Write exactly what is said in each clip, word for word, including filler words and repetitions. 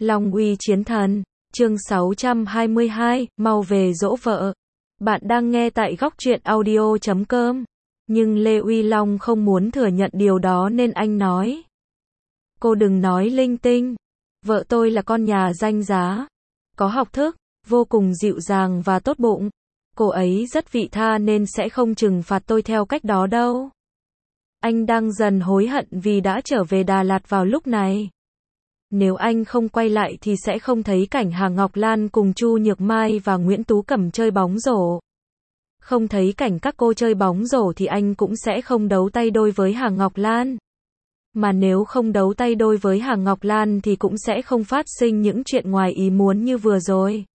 Long uy chiến thần, chương sáu trăm hai mươi hai, mau về dỗ vợ. Bạn đang nghe tại góc truyện audio chấm com. Nhưng Lê Uy Long không muốn thừa nhận điều đó nên anh nói. Cô đừng nói linh tinh. Vợ tôi là con nhà danh giá, có học thức, vô cùng dịu dàng và tốt bụng. Cô ấy rất vị tha nên sẽ không trừng phạt tôi theo cách đó đâu. Anh đang dần hối hận vì đã trở về Đà Lạt vào lúc này. Nếu anh không quay lại thì sẽ không thấy cảnh Hà Ngọc Lan cùng Chu Nhược Mai và Nguyễn Tú Cẩm chơi bóng rổ. Không thấy cảnh các cô chơi bóng rổ thì anh cũng sẽ không đấu tay đôi với Hà Ngọc Lan. Mà nếu không đấu tay đôi với Hà Ngọc Lan thì cũng sẽ không phát sinh những chuyện ngoài ý muốn như vừa rồi.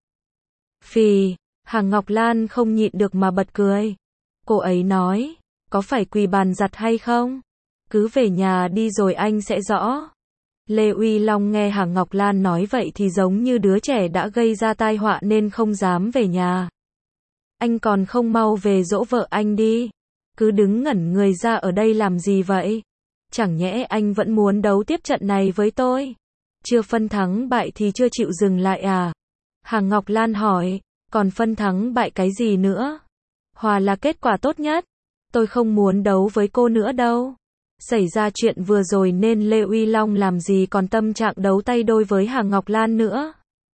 Phì, Hà Ngọc Lan không nhịn được mà bật cười. Cô ấy nói, có phải quỳ bàn giặt hay không? Cứ về nhà đi rồi anh sẽ rõ. Lê Uy Long nghe Hà Ngọc Lan nói vậy thì giống như đứa trẻ đã gây ra tai họa nên không dám về nhà. Anh còn không mau về dỗ vợ anh đi. Cứ đứng ngẩn người ra ở đây làm gì vậy? Chẳng nhẽ anh vẫn muốn đấu tiếp trận này với tôi? Chưa phân thắng bại thì chưa chịu dừng lại à? Hà Ngọc Lan hỏi, còn phân thắng bại cái gì nữa? Hòa là kết quả tốt nhất. Tôi không muốn đấu với cô nữa đâu. Xảy ra chuyện vừa rồi nên Lê Uy Long làm gì còn tâm trạng đấu tay đôi với Hà Ngọc Lan nữa.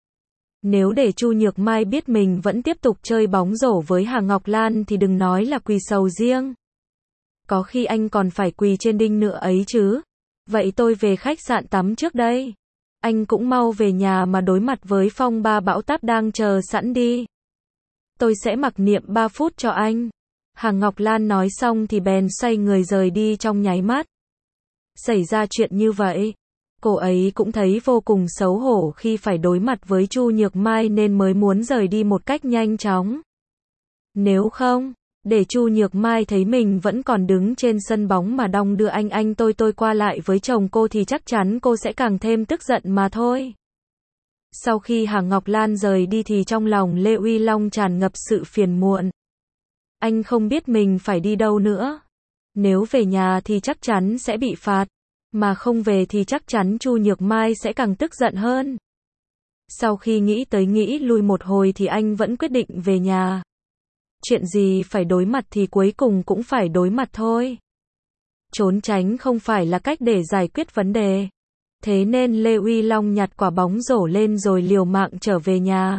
Nếu để Chu Nhược Mai biết mình vẫn tiếp tục chơi bóng rổ với Hà Ngọc Lan thì đừng nói là quỳ sầu riêng. Có khi anh còn phải quỳ trên đinh nữa ấy chứ. Vậy tôi về khách sạn tắm trước đây. Anh cũng mau về nhà mà đối mặt với phong ba bão táp đang chờ sẵn đi. Tôi sẽ mặc niệm ba phút cho anh. Hà Ngọc Lan nói xong thì bèn xoay người rời đi trong nháy mắt. Xảy ra chuyện như vậy, cô ấy cũng thấy vô cùng xấu hổ khi phải đối mặt với Chu Nhược Mai nên mới muốn rời đi một cách nhanh chóng. Nếu không, để Chu Nhược Mai thấy mình vẫn còn đứng trên sân bóng mà đong đưa anh anh tôi tôi qua lại với chồng cô thì chắc chắn cô sẽ càng thêm tức giận mà thôi. Sau khi Hà Ngọc Lan rời đi thì trong lòng Lê Uy Long tràn ngập sự phiền muộn. Anh không biết mình phải đi đâu nữa. Nếu về nhà thì chắc chắn sẽ bị phạt, mà không về thì chắc chắn Chu Nhược Mai sẽ càng tức giận hơn. Sau khi nghĩ tới nghĩ lui một hồi thì anh vẫn quyết định về nhà. Chuyện gì phải đối mặt thì cuối cùng cũng phải đối mặt thôi. Trốn tránh không phải là cách để giải quyết vấn đề. Thế nên Lê Uy Long nhặt quả bóng rổ lên rồi liều mạng trở về nhà.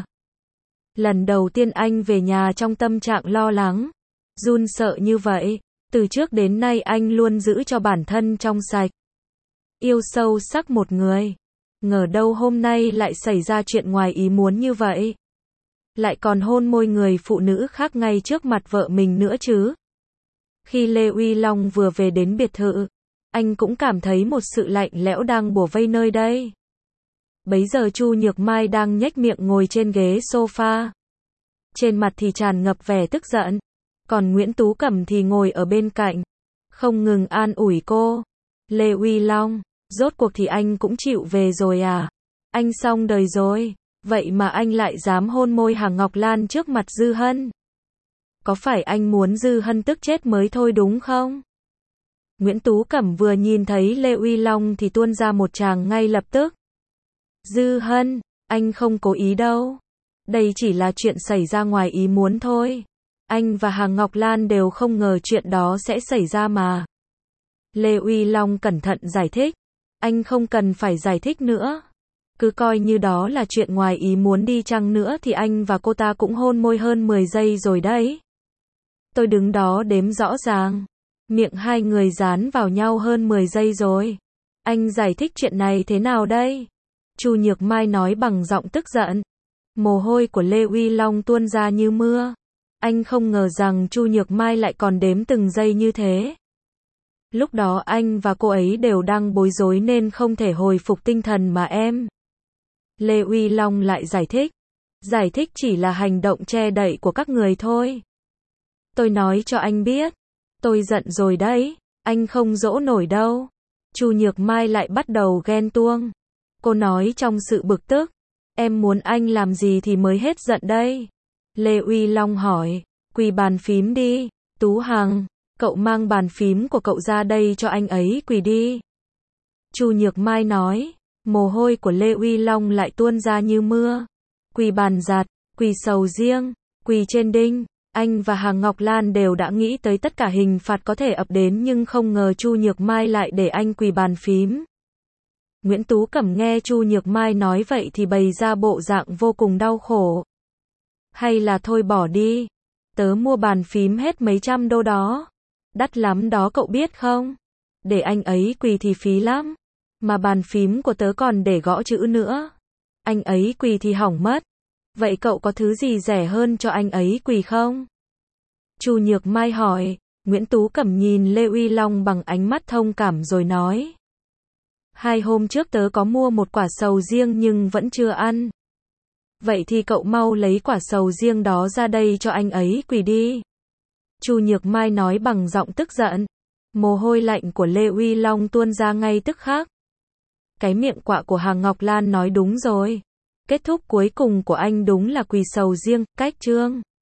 Lần đầu tiên anh về nhà trong tâm trạng lo lắng, run sợ như vậy. Từ trước đến nay anh luôn giữ cho bản thân trong sạch, yêu sâu sắc một người. Ngờ đâu hôm nay lại xảy ra chuyện ngoài ý muốn như vậy. Lại còn hôn môi người phụ nữ khác ngay trước mặt vợ mình nữa chứ. Khi Lê Uy Long vừa về đến biệt thự, anh cũng cảm thấy một sự lạnh lẽo đang bủa vây nơi đây. Bấy giờ Chu Nhược Mai đang nhếch miệng ngồi trên ghế sofa. Trên mặt thì tràn ngập vẻ tức giận. Còn Nguyễn Tú Cẩm thì ngồi ở bên cạnh, không ngừng an ủi cô. Lê Uy Long, rốt cuộc thì anh cũng chịu về rồi à? Anh xong đời rồi, vậy mà anh lại dám hôn môi Hà Ngọc Lan trước mặt Dư Hân. Có phải anh muốn Dư Hân tức chết mới thôi đúng không? Nguyễn Tú Cẩm vừa nhìn thấy Lê Uy Long thì tuôn ra một tràng ngay lập tức. Dư Hân, anh không cố ý đâu. Đây chỉ là chuyện xảy ra ngoài ý muốn thôi. Anh và Hà Ngọc Lan đều không ngờ chuyện đó sẽ xảy ra mà. Lê Uy Long cẩn thận giải thích. Anh không cần phải giải thích nữa. Cứ coi như đó là chuyện ngoài ý muốn đi chăng nữa thì anh và cô ta cũng hôn môi hơn mười giây rồi đấy. Tôi đứng đó đếm rõ ràng. Miệng hai người dán vào nhau hơn mười giây rồi. Anh giải thích chuyện này thế nào đây? Chu Nhược Mai nói bằng giọng tức giận. Mồ hôi của Lê Uy Long tuôn ra như mưa. Anh không ngờ rằng Chu Nhược Mai lại còn đếm từng giây như thế. Lúc đó anh và cô ấy đều đang bối rối nên không thể hồi phục tinh thần mà em. Lê Uy Long lại giải thích. Giải thích chỉ là hành động che đậy của các người thôi. Tôi nói cho anh biết. Tôi giận rồi đấy. Anh không dỗ nổi đâu. Chu Nhược Mai lại bắt đầu ghen tuông. Cô nói trong sự bực tức. Em muốn anh làm gì thì mới hết giận đây? Lê Uy Long hỏi, quỳ bàn phím đi. Tú Hằng, cậu mang bàn phím của cậu ra đây cho anh ấy quỳ đi. Chu Nhược Mai nói, Mồ hôi của Lê Uy Long lại tuôn ra như mưa. Quỳ bàn giặt, quỳ sầu riêng, quỳ trên đinh. Anh và Hà Ngọc Lan đều đã nghĩ tới tất cả hình phạt có thể ập đến nhưng không ngờ Chu Nhược Mai lại để anh quỳ bàn phím. Nguyễn Tú Cẩm nghe Chu Nhược Mai nói vậy thì bày ra bộ dạng vô cùng đau khổ. Hay là thôi bỏ đi. Tớ mua bàn phím hết mấy trăm đô đó. Đắt lắm đó cậu biết không? Để anh ấy quỳ thì phí lắm. Mà bàn phím của tớ còn để gõ chữ nữa. Anh ấy quỳ thì hỏng mất. Vậy cậu có thứ gì rẻ hơn cho anh ấy quỳ không? Chu Nhược Mai hỏi. Nguyễn Tú Cẩm nhìn Lê Uy Long bằng ánh mắt thông cảm rồi nói. Hai hôm trước tớ có mua một quả sầu riêng nhưng vẫn chưa ăn. Vậy thì cậu mau lấy quả sầu riêng đó ra đây cho anh ấy quỳ đi. Chu Nhược Mai nói bằng giọng tức giận. Mồ hôi lạnh của Lê Uy Long tuôn ra ngay tức khắc. Cái miệng quạ của Hà Ngọc Lan nói đúng rồi. Kết thúc cuối cùng của anh đúng là quỳ sầu riêng, cách chương.